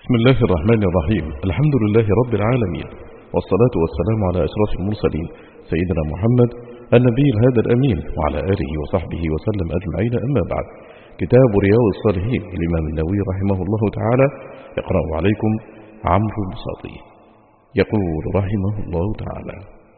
بسم الله الرحمن الرحيم. الحمد لله رب العالمين، والصلاة والسلام على أشرف المرسلين سيدنا محمد النبي الهادى الأمين وعلى آله وصحبه وسلم أجمعين. أما بعد، كتاب رياض الصالحين الإمام النووي رحمه الله تعالى يقرأ عليكم عمرو البساطي. يقول رحمه الله تعالى: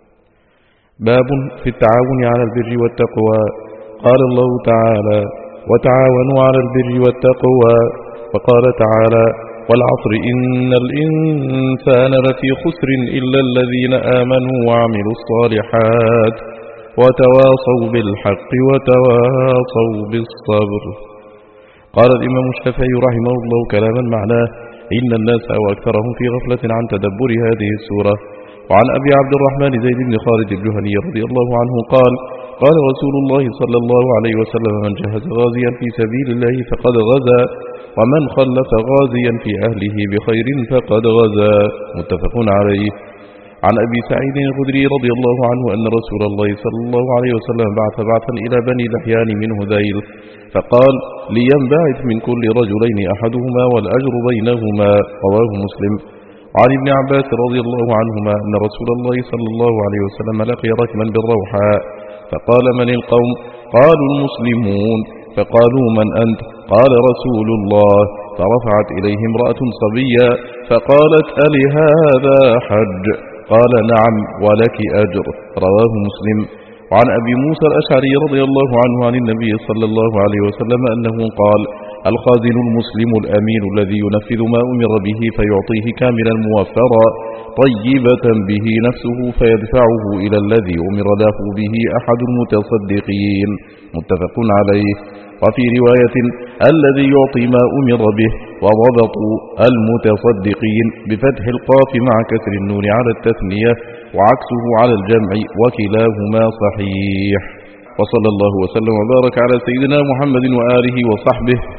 باب في التعاون على البر والتقوى. قال الله تعالى: وتعاونوا على البر والتقوى. وقال تعالى: والعصر إن الإنسان لفي خسر إلا الذين آمنوا وعملوا الصالحات وتواصوا بالحق وتواصوا بالصبر. قال الإمام الشافعي رحمه الله كلاما معناه: إن الناس وأكثرهم في غفلة عن تدبر هذه السورة. وعن أبي عبد الرحمن زيد بن خالد الجهني رضي الله عنه قال: قال رسول الله صلى الله عليه وسلم: من جهز غازيا في سبيل الله فقد غزا، ومن خلف غازيا في أهله بخير فقد غزا. متفق عليه. عن أبي سعيد الخدري رضي الله عنه أن رسول الله صلى الله عليه وسلم بعث بعثا إلى بني لحيان من هذيل، فقال: لينبعث من كل رجلين أحدهما والأجر بينهما. رواه مسلم. وعن ابن عباس رضي الله عنهما أن رسول الله صلى الله عليه وسلم لقي ركبا بالروحاء، فقال: من القوم؟ قالوا: المسلمون. فقالوا: من أنت؟ قال: رسول الله. فرفعت إليه امرأة صبيا فقالت: ألهذا حج؟ قال: نعم ولك أجر. رواه مسلم. وعن أبي موسى الأشعري رضي الله عنه عن النبي صلى الله عليه وسلم أنه قال: الخازن المسلم الأمين الذي ينفذ ما أمر به فيعطيه كاملا موفرا طيبة به نفسه فيدفعه إلى الذي أمر له به أحد المتصدقين. متفق عليه. وفي رواية: الذي يعطي ما أمر به. وضبطوا المتصدقين بفتح القاف مع كسر النون على التثنية، وعكسه على الجمع، وكلاهما صحيح. وصلى الله وسلم وبارك على سيدنا محمد وآله وصحبه